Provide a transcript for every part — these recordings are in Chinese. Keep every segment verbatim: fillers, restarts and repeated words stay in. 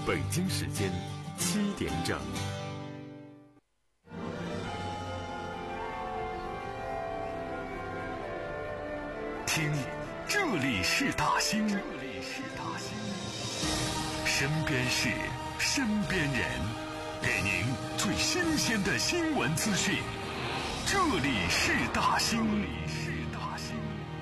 北京时间七点整。听，这里是大兴，这里是大兴，身边事，身边人，给您最新鲜的新闻资讯。这里是大兴，这里是大兴。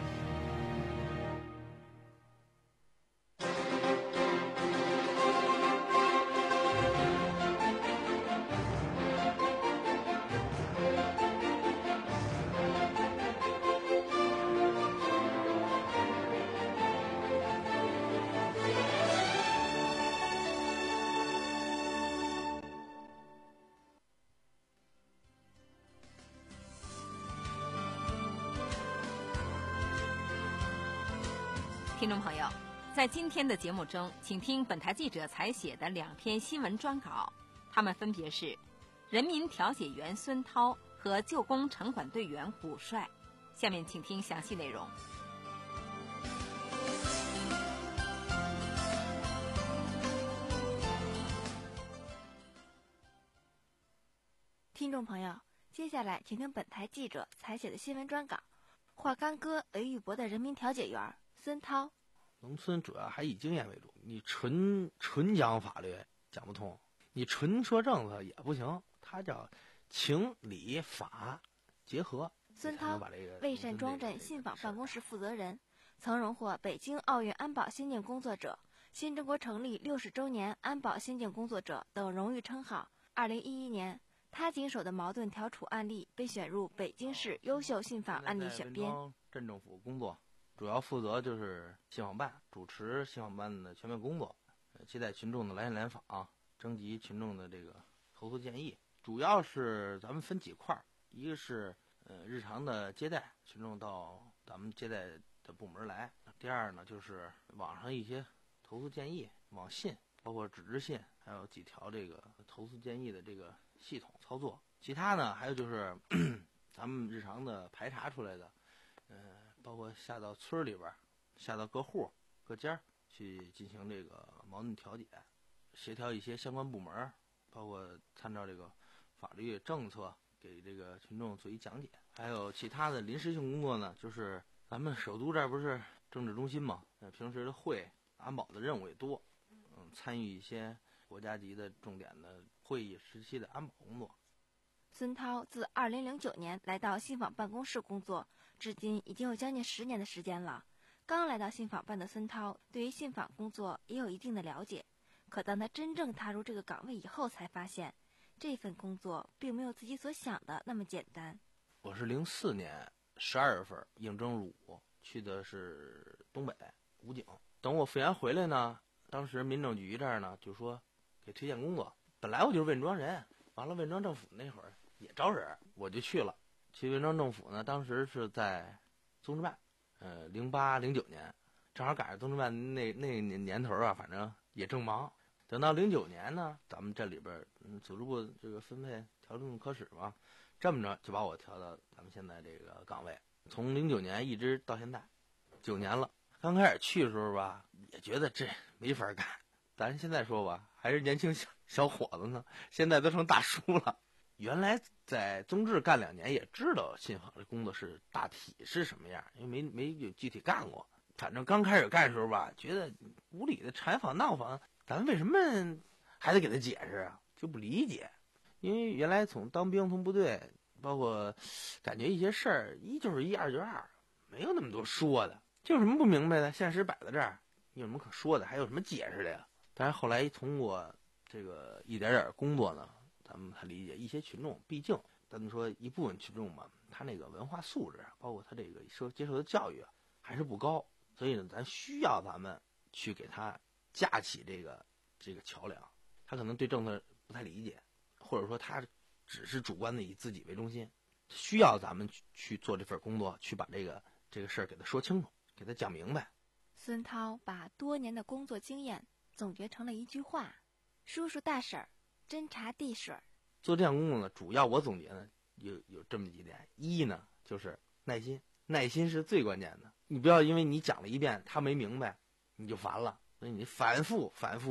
听众朋友，在今天的节目中，请听本台记者采写的两篇新闻专稿，他们分别是人民调解员孙涛和旧工城管队员古帅。下面请听详细内容。 听众朋友，接下来请听本台记者采写的新闻专稿。华冈哥为玉博的人民调解员孙涛。 农村主要还以经验为主，你纯纯讲法律讲不通，你纯说政策也不行，它叫情理法结合。 孙涛，蔚山庄镇信访办公室负责人，曾荣获北京奥运安保先进工作者、新中国成立六十周年安保先进工作者等荣誉称号。二零一一年，他经手的矛盾调处案例被选入北京市优秀信访案例选编。 镇政府工作主要负责就是信访办，主持信访办的全面工作，接待群众的来信来访，征集群众的这个投诉建议。主要是咱们分几块，一个是呃日常的接待，群众到咱们接待的部门来；第二呢，就是网上一些投诉建议，网信，包括纸质信，还有几条这个投诉建议的这个系统操作。其他呢，还有就是咱们日常的排查出来的。呃，包括下到村里边，下到各户、各家去进行这个矛盾调解，协调一些相关部门，包括参照这个法律政策给这个群众做一讲解。还有其他的临时性工作呢，就是咱们首都这儿不是政治中心嘛，呃，平时的会、安保的任务也多，嗯，参与一些国家级的重点的会议时期的安保工作。 孙涛自二零零九年来到信访办公室工作，至今已经有将近十年的时间了。刚来到信访办的孙涛，对于信访工作也有一定的了解。可当他真正踏入这个岗位以后，才发现这份工作并没有自己所想的那么简单。 我是零四年十二月份应征入伍，去的是东北武警。等我复员回来呢，当时民政局这儿呢就说给推荐工作。本来我就是魏庄人，完了魏庄政府那会儿也招人，我就去了。去魏庄政府呢，当时是在综治办，呃，零八零九年，正好赶上综治办那那年年头啊，反正也正忙。等到零九年呢，咱们这里边嗯，组织部这个分配调动科室嘛，这么着就把我调到咱们现在这个岗位。从零九年一直到现在，九年了。刚开始去的时候吧，也觉得这没法干。咱现在说吧，还是年轻小小伙子呢，现在都成大叔了。原来在综治干两年，也知道信访这工作是大体是什么样，因为没没有具体干过。反正刚开始干的时候吧，觉得无理的缠访闹访，咱为什么还得给他解释啊？就不理解。因为原来从当兵从部队，包括感觉一些事儿，一就是一，二就是二，没有那么多说的。就有什么不明白的，现实摆在这儿，你有什么可说的？还有什么解释的呀？但是后来通过这个一点点工作呢，咱们才理解一些群众，毕竟咱们说一部分群众嘛，他那个文化素质，包括他这个受接受的教育啊，还是不高，所以呢，咱需要咱们去给他架起这个这个桥梁。他可能对政策不太理解，或者说他只是主观的以自己为中心，需要咱们去去做这份工作，去把这个这个事儿给他说清楚，给他讲明白。 孙涛把多年的工作经验总结成了一句话：叔叔大婶儿斟茶递水。 做这项工作呢，主要我总结呢有有这么几点。一呢就是耐心，耐心是最关键的。你不要因为你讲了一遍他没明白你就烦了，所以你反复反复的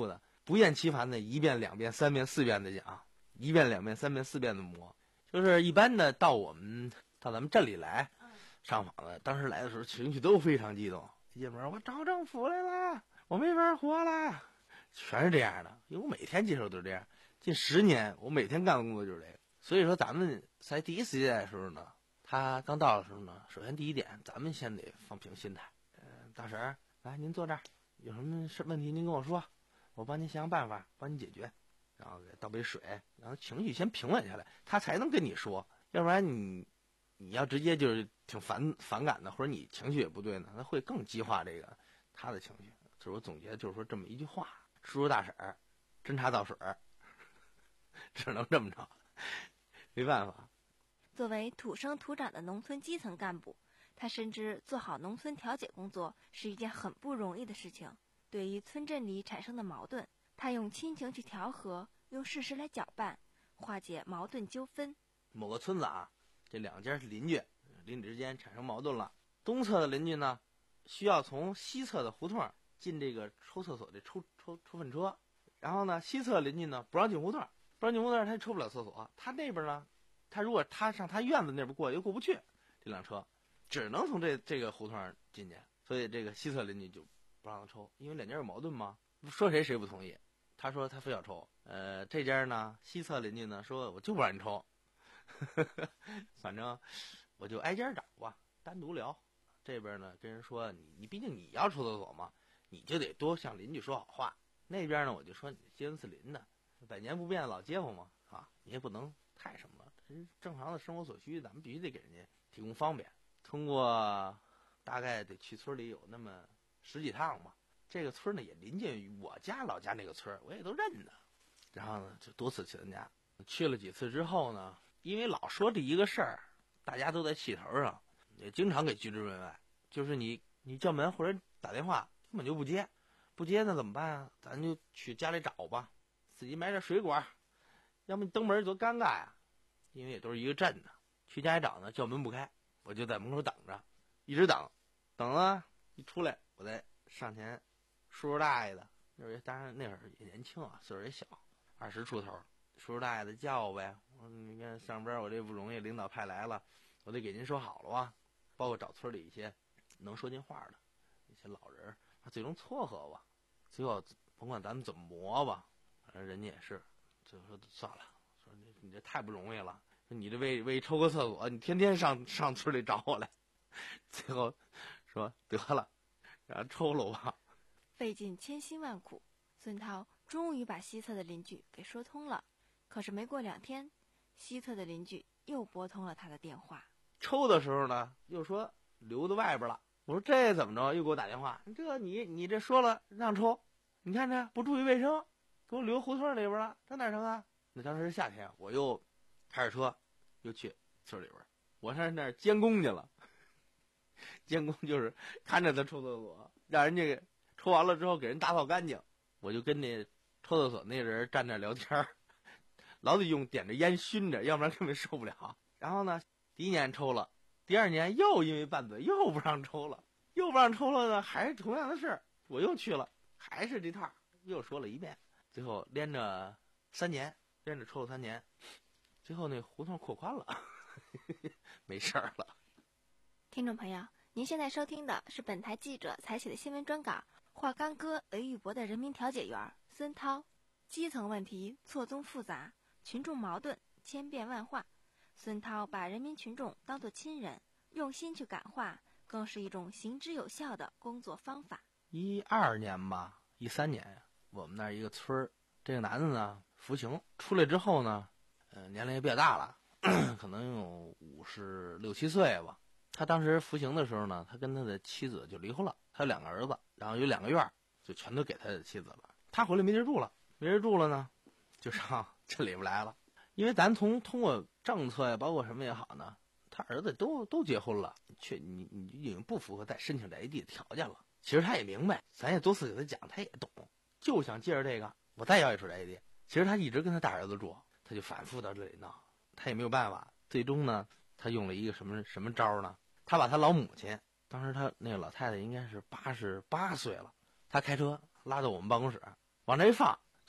不厌其烦的一遍两遍三遍四遍的讲，一遍两遍三遍四遍的磨。就是一般的到我们到咱们镇里来上访的，当时来的时候情绪都非常激动，一进门我找政府来了，我没法活了，全是这样的。因为我每天接受都是这样，近十年我每天干的工作就是这个。所以说咱们在第一次接待的时候呢，他刚到的时候呢，首先第一点，咱们先得放平心态。呃，大婶儿，来您坐这儿，有什么事问题您跟我说，我帮您想想办法，帮您解决。然后给倒杯水，然后情绪先平稳下来，他才能跟你说。要不然你你要直接就是挺反反感的，或者你情绪也不对呢，那会更激化这个他的情绪。就是我总结，就是说这么一句话：叔叔大婶儿，斟茶倒水儿，只能这么着，没办法。 作为土生土长的农村基层干部，他深知做好农村调解工作是一件很不容易的事情。对于村镇里产生的矛盾，他用亲情去调和，用事实来搅拌，化解矛盾纠纷。 某个村子啊，这两家是邻居，邻居之间产生矛盾了。东侧的邻居呢，需要从西侧的胡同进这个抽厕所的抽抽抽粪车，然后呢，西侧邻居呢不让进胡同，不让进胡同，他抽不了厕所。他那边呢，他如果他上他院子那边过又过不去，这辆车只能从这这个胡同进去，所以这个西侧邻居就不让他抽，因为两家有矛盾嘛，说谁谁不同意。他说他非要抽，呃，这家呢，西侧邻居呢说我就不让你抽，反正我就挨家找吧，单独聊。这边呢跟人说你你毕竟你要抽厕所嘛，你就得多向邻居说好话。那边呢我就说你街坊四邻的，百年不变的老街坊嘛，啊，你也不能太什么了，这是正常的生活所需，咱们必须得给人家提供方便。通过大概得去村里有那么十几趟吧。这个村呢也临近于我家老家那个村，我也都认得。然后呢就多次去人家，去了几次之后呢，因为老说这一个事儿，大家都在气头上，也经常给拒之门外。就是你你叫门或者打电话根本就不接，不接那怎么办啊？咱就去家里找吧，自己买点水果，要么你登门多尴尬呀。因为也都是一个镇的，去家里找呢，叫门不开，我就在门口等着，一直等，等了一出来，我再上前。叔叔大爷的，那会儿当然那会儿也年轻啊，岁数也小，二十出头。叔叔大爷的叫我呗，我说你看上班我这不容易，领导派来了，我得给您说好了啊。包括找村里一些能说进话的一些老人，他最终撮合吧，最后甭管咱们怎么磨吧，反正人家也是，就说算了，说你你这太不容易了，你这为为抽个厕所，你天天上上村里找我来，最后说得了，然后抽了吧。 费尽千辛万苦，孙涛终于把西侧的邻居给说通了。可是没过两天，西侧的邻居又拨通了他的电话。 抽的时候呢，又说留在外边了。我说这怎么着？又给我打电话，这你你这说了让抽，你看这不注意卫生，给我留胡同里边了，这哪成啊？那当时是夏天，我又开着车又去村里边，我上那儿监工去了。监工就是看着他抽厕所，让人家给抽完了之后给人打扫干净。我就跟那抽厕所那人站那聊天，老得用点着烟熏着，要不然根本受不了。然后呢，第一年抽了，第二年又因为拌嘴又不让抽了，又不让抽了呢，还是同样的事儿，我又去了，还是这套，又说了一遍。最后连着三年，连着抽了三年，最后那胡同扩宽了，没事儿了。 听众朋友，您现在收听的是本台记者采写的新闻专稿，华冈哥雷玉博的人民调解员孙涛。基层问题错综复杂，群众矛盾千变万化，孙涛把人民群众当作亲人，用心去感化，更是一种行之有效的工作方法。 一二年吧，一三年呀，我们那儿一个村儿，这个男的呢服刑出来之后呢，呃，年龄也比较大了，可能有五十六七岁吧。他当时服刑的时候呢，他跟他的妻子就离婚了，他有两个儿子，然后有两个院儿，就全都给他的妻子了。他回来没地儿住了，没地儿住了呢，就上镇里边来了。因为咱从通过政策呀，包括什么也好呢，他儿子都都结婚了，却你你已经不符合再申请宅地的条件了。其实他也明白，咱也多次给他讲，他也懂，就想借着这个，我再要一处宅地。其实他一直跟他大儿子住，他就反复到这里闹，他也没有办法。最终呢，他用了一个什么什么招呢？他把他老母亲，当时他那个老太太应该是八十八岁了，他开车拉到我们办公室，往这一放，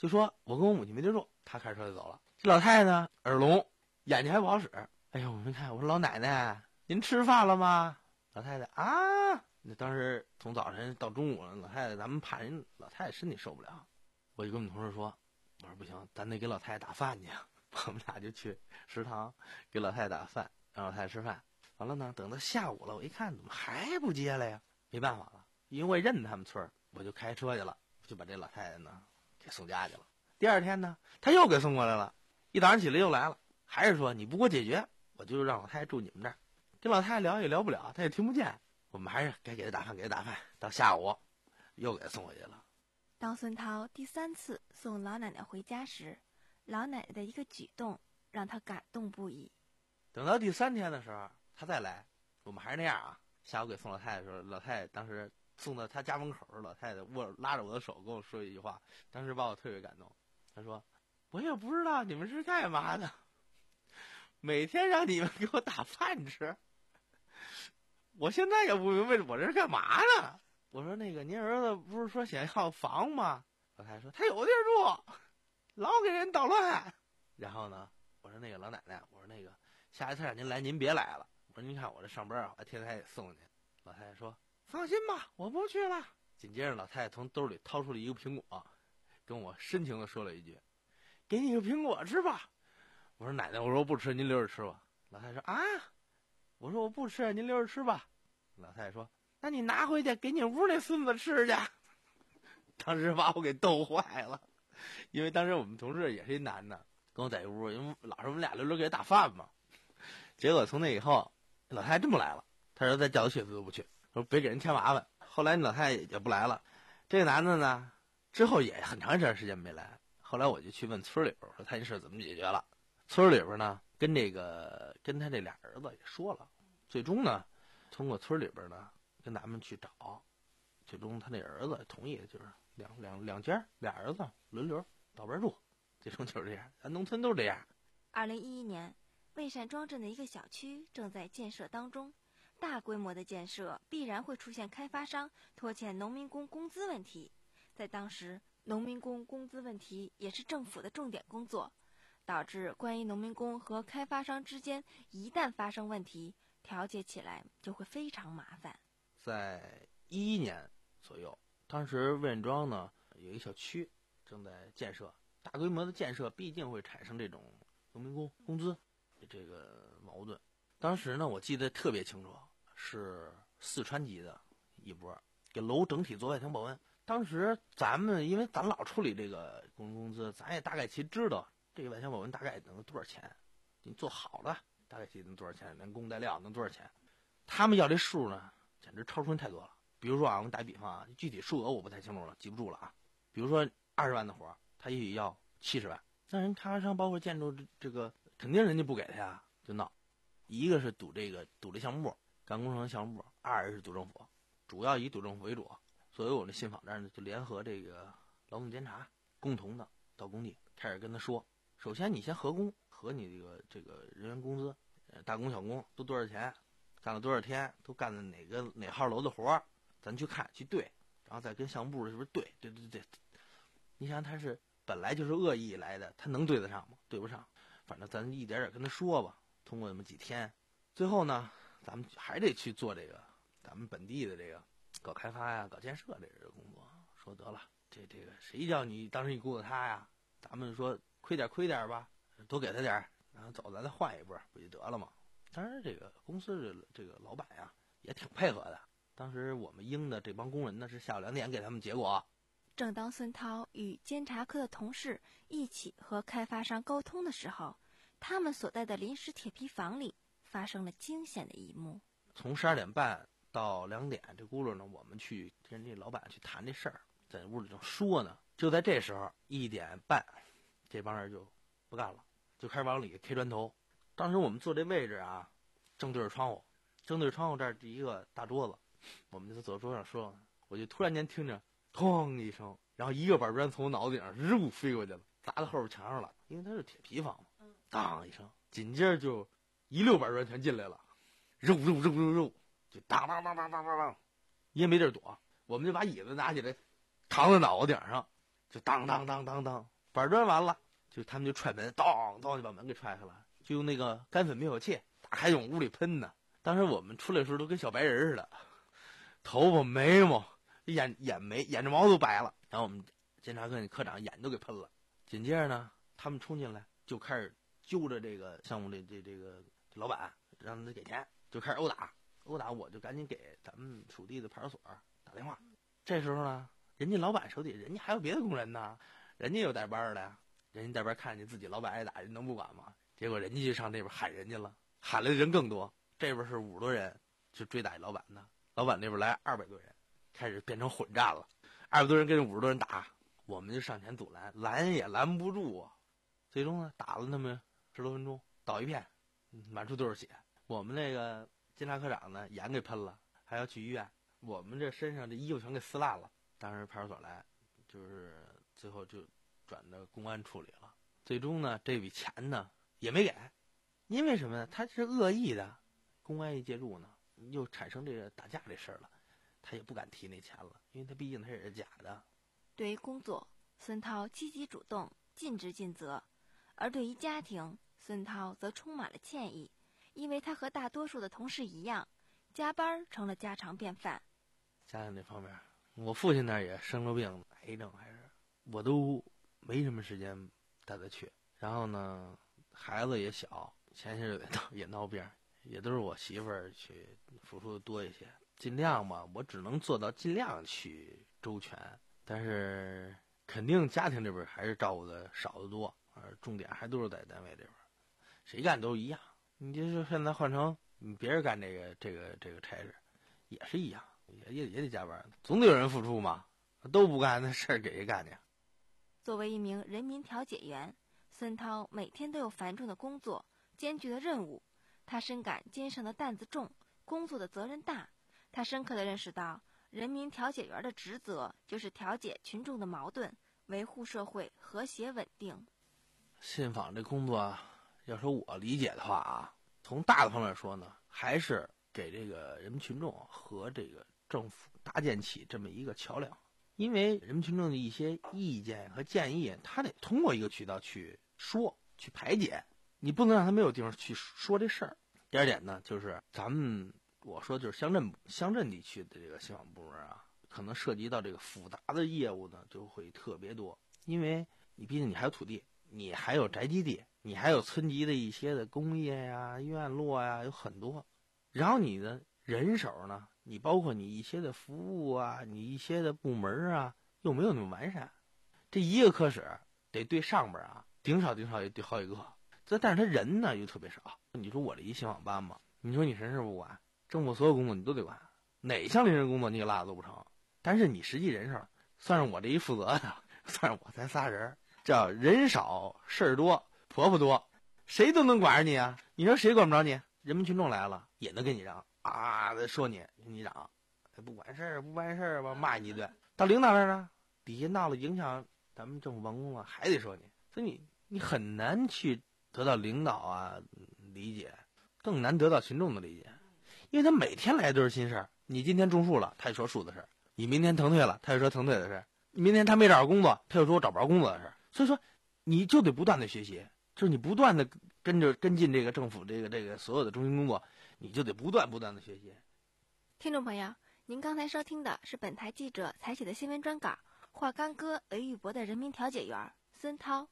就说我跟我母亲没地住，他开车就走了。这老太太呢耳聋，眼睛还不好使。哎呦，我没看，我说老奶奶您吃饭了吗？老太太啊，那当时从早晨到中午了，老太太咱们怕人老太太身体受不了，我就跟我们同事说，我说不行，咱得给老太太打饭去。我们俩就去食堂给老太太打饭，让老太太吃饭。完了呢，等到下午了，我一看怎么还不接来呀？没办法了，因为我认他们村，我就开车去了，就把这老太太呢给送家去了。第二天呢，他又给送过来了，一早上起来又来了，还是说你不给我解决，我就让老太太住你们这儿。跟老太太聊也聊不了，她也听不见，我们还是该给她打饭，给她打饭。到下午又给她送回去了。 当孙涛第三次送老奶奶回家时，老奶奶的一个举动让他感动不已。 等到第三天的时候，他再来，我们还是那样啊。下午给送老太太的时候，老太太当时送到她家门口，老太太握拉着我的手跟我说一句话，当时把我特别感动。她说：“我也不知道你们是干嘛的，每天让你们给我打饭吃，我现在也不明白我这是干嘛呢。”我说：“那个您儿子不是说想要房吗？”老太太说：“他有地儿住，老给人捣乱。”然后呢，我说：“那个老奶奶，我说那个下一次让您来，您别来了。我说您看我这上班啊，我天天还得送您。”老太太说：“放心吧，我不去了。”紧接着，老太太从兜里掏出了一个苹果，跟我深情地说了一句：“给你个苹果吃吧。”我说：“奶奶，我说我不吃，您留着吃吧。”老太太说：“啊。”我说：“我不吃，您留着吃吧。”老太太说：“那你拿回去给你屋那孙子吃去。”当时把我给逗坏了，因为当时我们同事也是一男的，跟我在一屋，因为老是我们俩轮流给他打饭嘛。结果从那以后，老太太真不来了。他说再叫他去，他都不去，说别给人添麻烦。后来老太太也不来了。这个男的呢，之后也很长一段时间没来。后来我就去问村里边，说他这事怎么解决了。村里边呢，跟这个跟他这俩儿子也说了，最终呢，通过村里边呢跟咱们去找，最终他那儿子同意，就是两两两家俩儿子轮流到边住，最终就是这样。咱农村都是这样。 二零一一年，蔚山庄镇的一个小区正在建设当中，大规模的建设必然会出现开发商拖欠农民工工资问题。在当时，农民工工资问题也是政府的重点工作，导致关于农民工和开发商之间一旦发生问题，调解起来就会非常麻烦。 在一一年左右，当时魏县庄呢有一个小区正在建设，大规模的建设必定会产生这种农民工工资这个矛盾。当时呢，我记得特别清楚，是四川籍的一波给楼整体做外墙保温。当时咱们因为咱老处理这个工人工资，咱也大概其知道这个外墙保温大概能多少钱，你做好了大概其能多少钱，连工带料能多少钱。他们要这数呢，简直超出太多了。比如说啊，我给你打比方啊，具体数额我不太清楚了，记不住了啊。比如说二十万的活，他也许要七十万，那人开发商包括建筑这个，肯定人家不给他呀，就闹。一个是赌这个赌这项目部，干工程项目部；二是赌政府，主要以赌政府为主。所以我们信访这儿呢，就联合这个劳动监察，共同的到工地开始跟他说：首先你先核工，核你这个这个人员工资，呃，大工小工都多少钱，干了多少天，都干的哪个哪号楼的活，咱去看去对，然后再跟项目部是不是对对对对。你想他是本来就是恶意来的，他能对得上吗？对不上。反正咱一点点跟他说吧，通过那么几天，最后呢，咱们还得去做这个咱们本地的这个搞开发呀、搞建设这个工作。说得了，这这个谁叫你当时你雇的他呀？咱们说亏点亏点吧，多给他点，然后走咱再换一波，不就得了吗？当然，这个公司的这个老板呀也挺配合的。当时我们应的这帮工人呢是下午两点给他们结果。 正当孙涛与监察科的同事一起和开发商沟通的时候，他们所在的临时铁皮房里发生了惊险的一幕。 从十二点半到两点，这轱辘呢，我们去跟这老板去谈这事儿，在屋里正说呢。就在这时候，一点半，这帮人就不干了，就开始往里 K 砖头。当时我们坐这位置啊，正对着窗户，正对着窗户这儿第一个大桌子，我们就坐桌上说，我就突然间听着哐一声，然后一个板砖从我脑子顶上日飞过去了，砸到后边墙上了，因为它是铁皮房嘛，当一声，紧接着就一溜板砖全进来了，肉肉肉肉肉，就当当当当当当当，也没地儿躲，我们就把椅子拿起来扛在脑袋顶上， 就当当当当当，板砖完了，就他们就踹门，当当就把门给踹开了，就用那个干粉灭火器打开往屋里喷呢。当时我们出来的时候都跟小白人似的，头发眉毛眼眼眉眼睫毛都白了，然后我们检察科那科长眼都给喷了。紧接着呢，他们冲进来就开始揪着这个项目的这这个老板，让他给钱，就开始殴打。殴打我就赶紧给咱们属地的派出所打电话。这时候呢，人家老板手底人家还有别的工人呢，人家有带班的呀，人家带班看见自己老板挨打，人能不管吗？结果人家就上那边喊人家了，喊来的人更多，这边是五十多人就追打老板呢，老板那边来二百多人，开始变成混战了，二百多人跟着五十多人打，我们就上前阻拦，拦也拦不住啊。最终呢，打了那么十多分钟，倒一片，满处都是血。我们那个监察科长呢，眼给喷了，还要去医院。我们这身上这衣服全给撕烂了。当时派出所来，就是最后就转到公安处理了。最终呢，这笔钱呢也没给，因为什么呢？他是恶意的，公安一介入呢，又产生这个打架这事儿了，他也不敢提那钱了，因为他毕竟他也是假的。 对于工作，孙涛积极主动，尽职尽责；而对于家庭，孙涛则充满了歉意，因为他和大多数的同事一样，加班成了家常便饭。 家庭这方面，我父亲那儿也生了病，癌症还是，我都没什么时间带他去。然后呢，孩子也小，前些日子也闹病，也都是我媳妇儿去付出的多一些。尽量吧，我只能做到尽量去周全，但是肯定家庭这边还是照顾的少得多，而重点还都是在单位这边，谁干都一样。你就是现在换成别人干这个这个这个差事，也是一样，也也也得加班，总得有人付出嘛，都不干那事儿给谁干去？ 作为一名人民调解员，孙涛每天都有繁重的工作、艰巨的任务，他深感肩上的担子重，工作的责任大。他深刻地认识到，人民调解员的职责就是调解群众的矛盾，维护社会和谐稳定。 信访这工作啊，要说我理解的话啊，从大的方面说呢，还是给这个人民群众和这个政府搭建起这么一个桥梁。因为人民群众的一些意见和建议，他得通过一个渠道去说、去排解，你不能让他没有地方去说这事儿。第二点呢，就是咱们我说就是乡镇乡镇地区的这个信访部门啊，可能涉及到这个复杂的业务呢，就会特别多。因为你毕竟你还有土地，你还有宅基地，你还有村级的一些的工业呀、院落呀，有很多。然后你的人手呢，你包括你一些的服务啊，你一些的部门啊，又没有那么完善。这一个科室得对上边啊，顶少顶少也对好几个。这但是他人呢又特别少。你说我这一信访班嘛，你说你什么事不管，政府所有工作你都得管，哪项临时工作你给落都不成。但是你实际人手，算是我这一负责的，算是我才仨人，叫人少事儿多，婆婆多，谁都能管着你啊。你说谁管不着你？人民群众来了也能跟你嚷啊，说你你嚷，不管事儿不办事儿吧，骂你一顿。到领导那儿呢，底下闹了影响咱们政府办公了，还得说你。所以你你很难去得到领导啊理解，更难得到群众的理解，因为他每天来都是新事儿。你今天种树了，他就说树的事儿；你明天腾退了，他就说腾退的事儿；明天他没找着工作，他就说我找不着工作的事儿。所以说，你就得不断的学习，就是你不断的跟着跟进这个政府这个这个所有的中心工作，你就得不断不断的学习。 听众朋友，您刚才收听的是本台记者采写的新闻专稿，华冈哥韦玉博的人民调解员孙涛。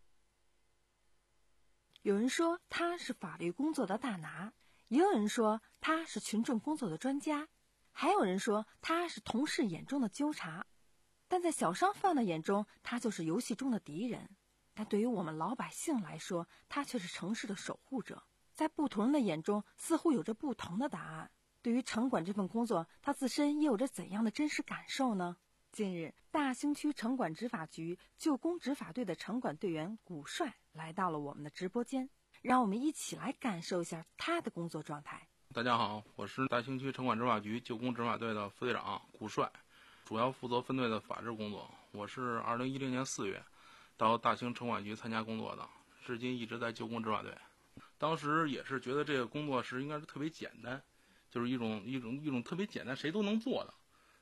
有人说他是法律工作的大拿，也有人说他是群众工作的专家，还有人说他是同事眼中的纠察。但在小商贩的眼中，他就是游戏中的敌人。但对于我们老百姓来说，他却是城市的守护者。在不同人的眼中，似乎有着不同的答案。对于城管这份工作，他自身又有着怎样的真实感受呢？近日，大兴区城管执法局旧宫执法队的城管队员古帅来到了我们的直播间，让我们一起来感受一下他的工作状态。 大家好，我是大兴区城管执法局旧宫执法队的副队长古帅，主要负责分队的法制工作。我是二零一零年四月到大兴城管局参加工作的，至今一直在旧宫执法队。当时也是觉得这个工作是应该是特别简单，就是一种一种一种特别简单谁都能做的。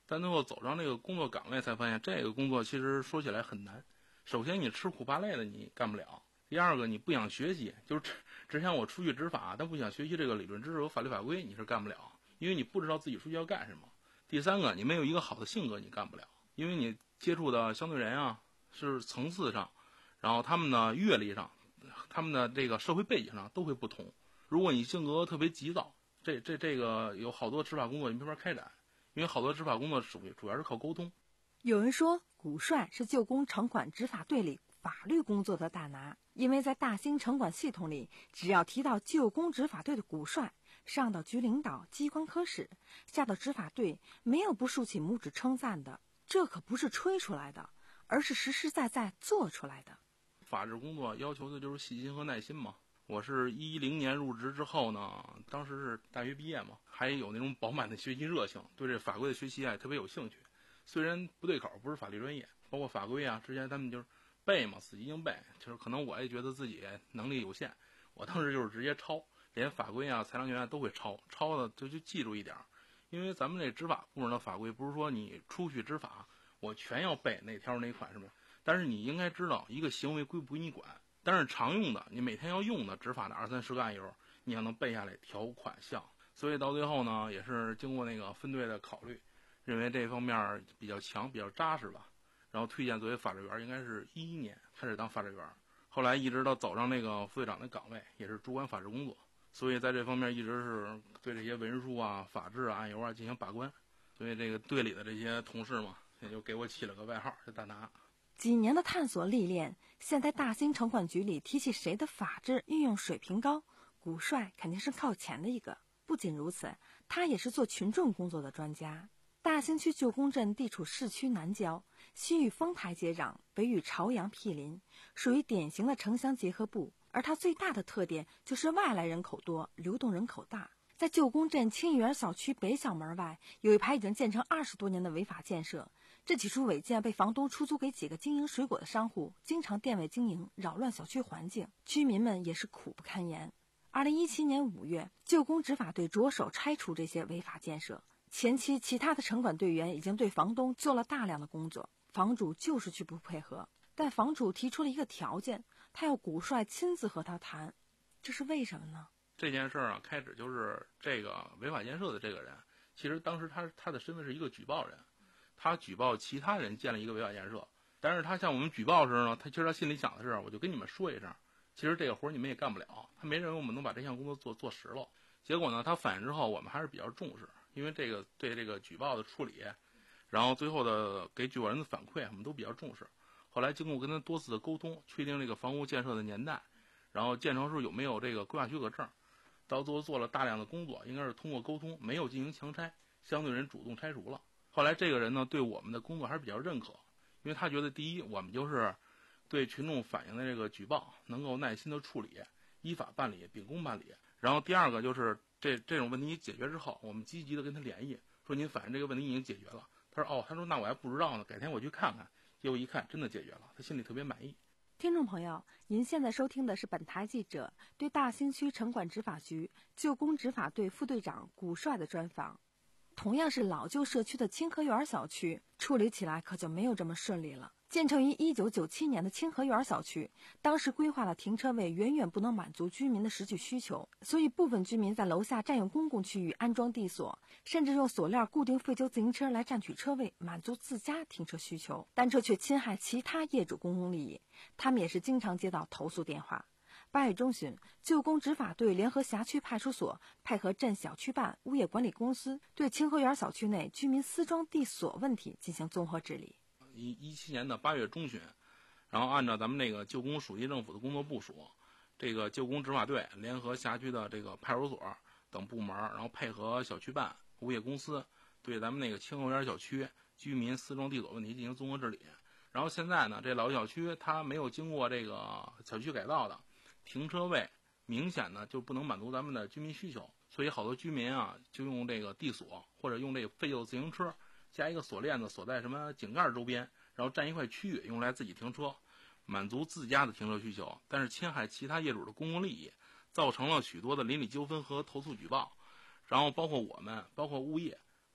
但最后走上这个工作岗位才发现，这个工作其实说起来很难。首先你吃苦怕累的你干不了，第二个你不想学习，就是只只想我出去执法，但不想学习这个理论知识和法律法规，你是干不了，因为你不知道自己出去要干什么。第三个，你没有一个好的性格，你干不了，因为你接触的相对人啊是层次上，然后他们的阅历上，他们的这个社会背景上都会不同。如果你性格特别急躁，这这这个有好多执法工作你没法开展，因为好多执法工作主主要是靠沟通。 有人说古帅是旧宫城管执法队里法律工作的大拿，因为在大兴城管系统里，只要提到旧宫执法队的古帅，上到局领导、机关科室，下到执法队，没有不竖起拇指称赞的。这可不是吹出来的，而是实实在在做出来的。 法治工作要求的就是细心和耐心嘛。我是一零年入职之后呢，当时是大学毕业嘛，还有那种饱满的学习热情，对这法规的学习啊特别有兴趣。虽然不对口，不是法律专业，包括法规啊，之前他们就是背嘛，死记硬背。就是可能我也觉得自己能力有限，我当时就是直接抄，连法规啊、裁量权啊都会抄，抄的就就记住一点。因为咱们这执法部门的法规不是说你出去执法，我全要背哪条哪款什么，但是你应该知道一个行为归不归你管。但是常用的，你每天要用的执法的二三十个案由，你要能背下来条款项。所以到最后呢，也是经过那个分队的考虑，认为这方面比较强、比较扎实吧，然后推荐作为法制员，应该是一一年开始当法制员，后来一直到走上那个副队长的岗位，也是主管法制工作。所以在这方面一直是对这些文书啊、法制啊、案由啊进行把关。所以这个队里的这些同事嘛，也就给我起了个外号，叫大拿。 几年的探索历练，现在大兴城管局里提起谁的法制运用水平高，古帅肯定是靠前的一个。不仅如此，他也是做群众工作的专家。大兴区旧宫镇地处市区南郊，西与丰台接壤，北与朝阳毗邻，属于典型的城乡结合部。而它最大的特点就是外来人口多，流动人口大。在旧宫镇清义园小区北小门外，有一排已经建成二十多年的违法建设。这几处违建被房东出租给几个经营水果的商户，经常店外经营，扰乱小区环境，居民们也是苦不堪言。二零一七年五月，旧宫执法队着手拆除这些违法建设。前期其他的城管队员已经对房东做了大量的工作，房主就是拒不配合。但房主提出了一个条件，他要古帅亲自和他谈，这是为什么呢？ 这件事儿啊，开始就是这个违法建设的这个人，其实当时他他的身份是一个举报人，他举报其他人建了一个违法建设，但是他向我们举报时呢，他其实他心里想的是，我就跟你们说一声，其实这个活你们也干不了，他没认为我们能把这项工作做做实了。结果呢，他反映之后，我们还是比较重视，因为这个对这个举报的处理，然后最后的给举报人的反馈，我们都比较重视。后来经过跟他多次的沟通，确定这个房屋建设的年代，然后建成时有没有这个规划许可证，到最后做了大量的工作，应该是通过沟通，没有进行强拆，相对人主动拆除了。后来这个人呢，对我们的工作还是比较认可，因为他觉得第一，我们就是对群众反映的这个举报能够耐心的处理，依法办理，秉公办理。然后第二个就是这这种问题解决之后，我们积极的跟他联系，说您反映这个问题已经解决了。他说哦，他说那我还不知道呢，改天我去看看。结果一看，真的解决了，他心里特别满意。 听众朋友，您现在收听的是本台记者对大兴区城管执法局旧宫执法队副队长古帅的专访。同样是老旧社区的清河园小区，处理起来可就没有这么顺利了。建成于一九九七年的清河园小区，当时规划了停车位远远不能满足居民的实际需求，所以部分居民在楼下占用公共区域安装地锁，甚至用锁链固定废旧自行车来占取车位，满足自家停车需求，但这却侵害其他业主公共利益。他们也是经常接到投诉电话。八月中旬，旧宫执法队联合辖区派出所，配合镇小区办、物业管理公司，对清河园小区内居民私装地锁问题进行综合治理。 一一七年的八月中旬，然后按照咱们那个旧宫属地政府的工作部署，这个旧宫执法队联合辖区的这个派出所等部门，然后配合小区办、物业公司，对咱们那个清河园小区居民私装地锁问题进行综合治理。然后现在呢，这老小区它没有经过这个小区改造的，停车位明显呢就不能满足咱们的居民需求，所以好多居民啊就用这个地锁或者用这个废旧自行车加一个锁链子锁在什么井盖周边，然后占一块区域用来自己停车，满足自家的停车需求，但是侵害其他业主的公共利益，造成了许多的邻里纠纷和投诉举报。然后包括我们包括物业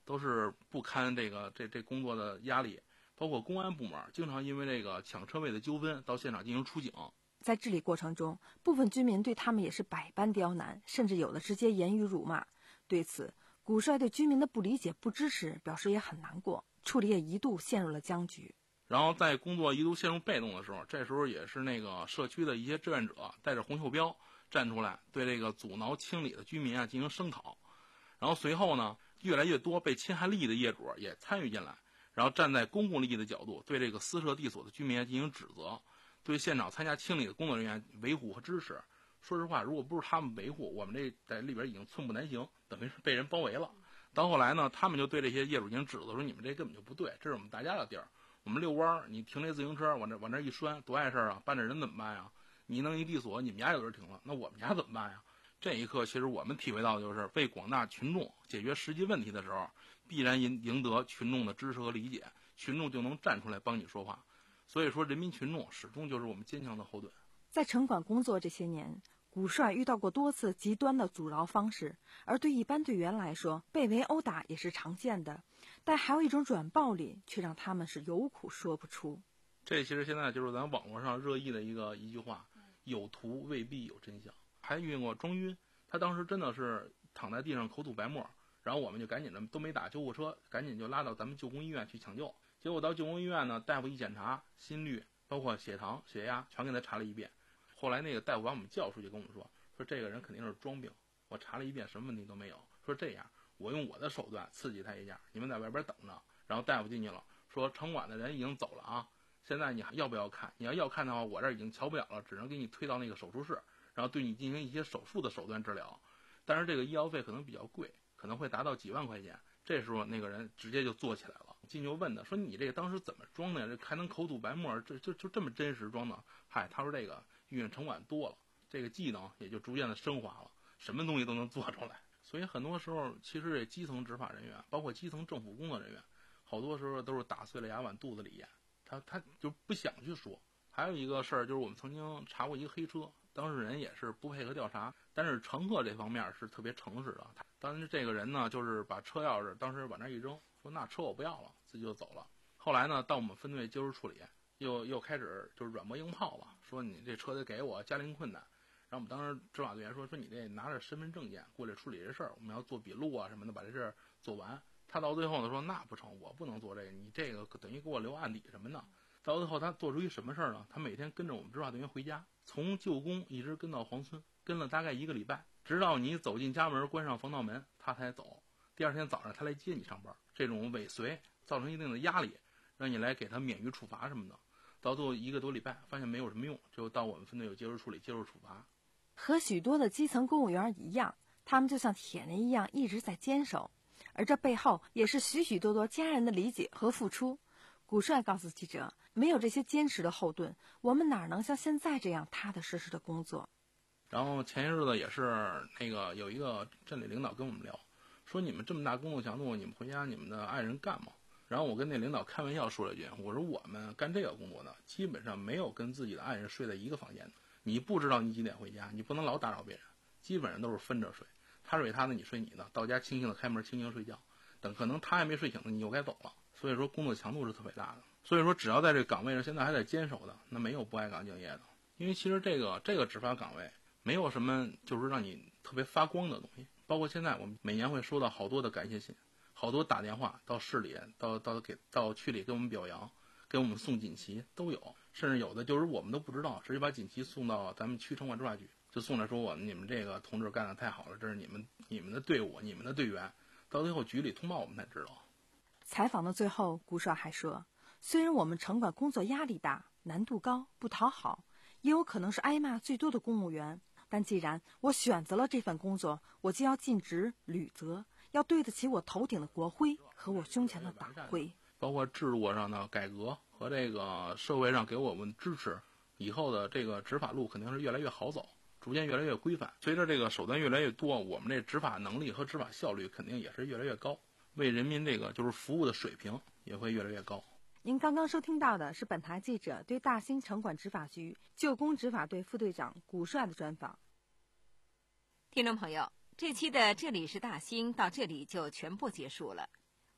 都是不堪这个这这工作的压力。包括公安部门经常因为这个抢车位的纠纷到现场进行出警。 在治理过程中，部分居民对他们也是百般刁难，甚至有的直接言语辱骂。对此，古帅对居民的不理解、不支持表示也很难过，处理也一度陷入了僵局。 然后在工作一度陷入被动的时候，这时候也是那个社区的一些志愿者带着红袖标站出来，对这个阻挠清理的居民啊进行声讨。然后随后呢，越来越多被侵害利益的业主也参与进来，然后站在公共利益的角度，对这个私设地所的居民进行指责，对现场参加清理的工作人员维护和支持。说实话，如果不是他们维护，我们这在里边已经寸步难行，等于是被人包围了。到后来呢，他们就对这些业主进行指责，说你们这根本就不对，这是我们大家的地儿，我们遛弯，你停这自行车往这往这一拴，多碍事啊！搬着人怎么办呀？你弄一地锁，你们家有人停了，那我们家怎么办呀？这一刻，其实我们体会到的就是为广大群众解决实际问题的时候，必然赢赢得群众的支持和理解，群众就能站出来帮你说话。所以说，人民群众始终就是我们坚强的后盾。 在城管工作这些年，古帅遇到过多次极端的阻挠方式，而对一般队员来说，被围殴打也是常见的。但还有一种软暴力，却让他们是有苦说不出。 这其实现在就是咱网络上热议的一个一句话：有图未必有真相。还遇见过庄晕，他当时真的是躺在地上口吐白沫，然后我们就赶紧的都没打救护车，赶紧就拉到咱们救工医院去抢救。结果到救工医院呢，大夫一检查，心率包括血糖、血压全给他查了一遍。后来那个大夫把我们叫出去，跟我们说说这个人肯定是装病，我查了一遍什么问题都没有。说这样，我用我的手段刺激他一下，你们在外边等着。然后大夫进去了，说城管的人已经走了啊，现在你还要不要看？你要要看的话，我这儿已经瞧不了了，只能给你推到那个手术室，然后对你进行一些手术的手段治疗。但是这个医药费可能比较贵，可能会达到几万块钱。这时候那个人直接就坐起来了，进去就问他说：“你这个当时怎么装的呀？这还能口吐白沫，这就就这么真实装的？”嗨，他说这个遇见城管多了，这个技能也就逐渐的升华了，什么东西都能做出来。所以很多时候，其实这基层执法人员，包括基层政府工作人员，好多时候都是打碎了牙往肚子里咽，他他就不想去说。还有一个事儿就是我们曾经查过一个黑车，当事人也是不配合调查，但是乘客这方面是特别诚实的。当时这个人呢，就是把车钥匙当时往那一扔，说那车我不要了，自己就走了。后来呢，到我们分队接触处理，又又开始就是软磨硬泡了，说你这车得给我，家庭困难。然后我们当时执法队员说说你这拿着身份证件过来处理这事儿，我们要做笔录啊什么的，把这事儿做完。他到最后呢说那不成，我不能做这个，你这个等于给我留案底什么的。到最后他做出一什么事儿呢？他每天跟着我们执法队员回家，从旧宫一直跟到黄村，跟了大概一个礼拜，直到你走进家门关上防盗门他才走。第二天早上他来接你上班，这种尾随造成一定的压力，让你来给他免于处罚什么的。到最后一个多礼拜发现没有什么用，就到我们分队有接受处理接受处罚。 和许多的基层公务员一样，他们就像铁人一样一直在坚守，而这背后也是许许多多家人的理解和付出。古帅告诉记者，没有这些坚实的后盾，我们哪能像现在这样踏踏实实的工作。 然后前些日子也是那个有一个镇里领导跟我们聊，说你们这么大工作强度，你们回家你们的爱人干吗？然后我跟那领导开玩笑说了一句，我说我们干这个工作的基本上没有跟自己的爱人睡在一个房间的，你不知道你几点回家，你不能老打扰别人，基本上都是分着睡，他睡他的，你睡你的，到家轻轻的开门轻轻睡觉，等可能他还没睡醒呢，你又该走了。所以说工作强度是特别大的，所以说只要在这个岗位上现在还在坚守的，那没有不爱岗敬业的。因为其实这个这个执法岗位没有什么就是让你特别发光的东西，包括现在我们每年会收到好多的感谢信，好多打电话到市里到到给到区里给我们表扬，给我们送锦旗都有，甚至有的就是我们都不知道，直接把锦旗送到咱们区城管执法局，就送来说我们你们这个同志干得太好了，这是你们你们的队伍你们的队员，到最后局里通报我们才知道。 采访的最后，古帅还说，虽然我们城管工作压力大，难度高，不讨好，也有可能是挨骂最多的公务员，但既然我选择了这份工作，我就要尽职履责，要对得起我头顶的国徽和我胸前的党徽。 包括制度上的改革和这个社会上给我们支持，以后的这个执法路肯定是越来越好走，逐渐越来越规范。随着这个手段越来越多，我们这执法能力和执法效率肯定也是越来越高，为人民这个就是服务的水平也会越来越高。 您刚刚收听到的是本台记者对大兴城管执法局旧宫执法队副队长古帅的专访。 听众朋友，这期的这里是大兴到这里就全部结束了。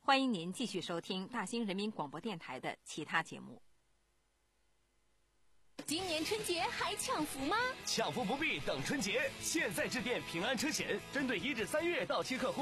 欢迎您继续收听大兴人民广播电台的其他节目。 今年春节还抢福吗？ 抢福不必等春节，现在致电平安车险，针对一至三月到期客户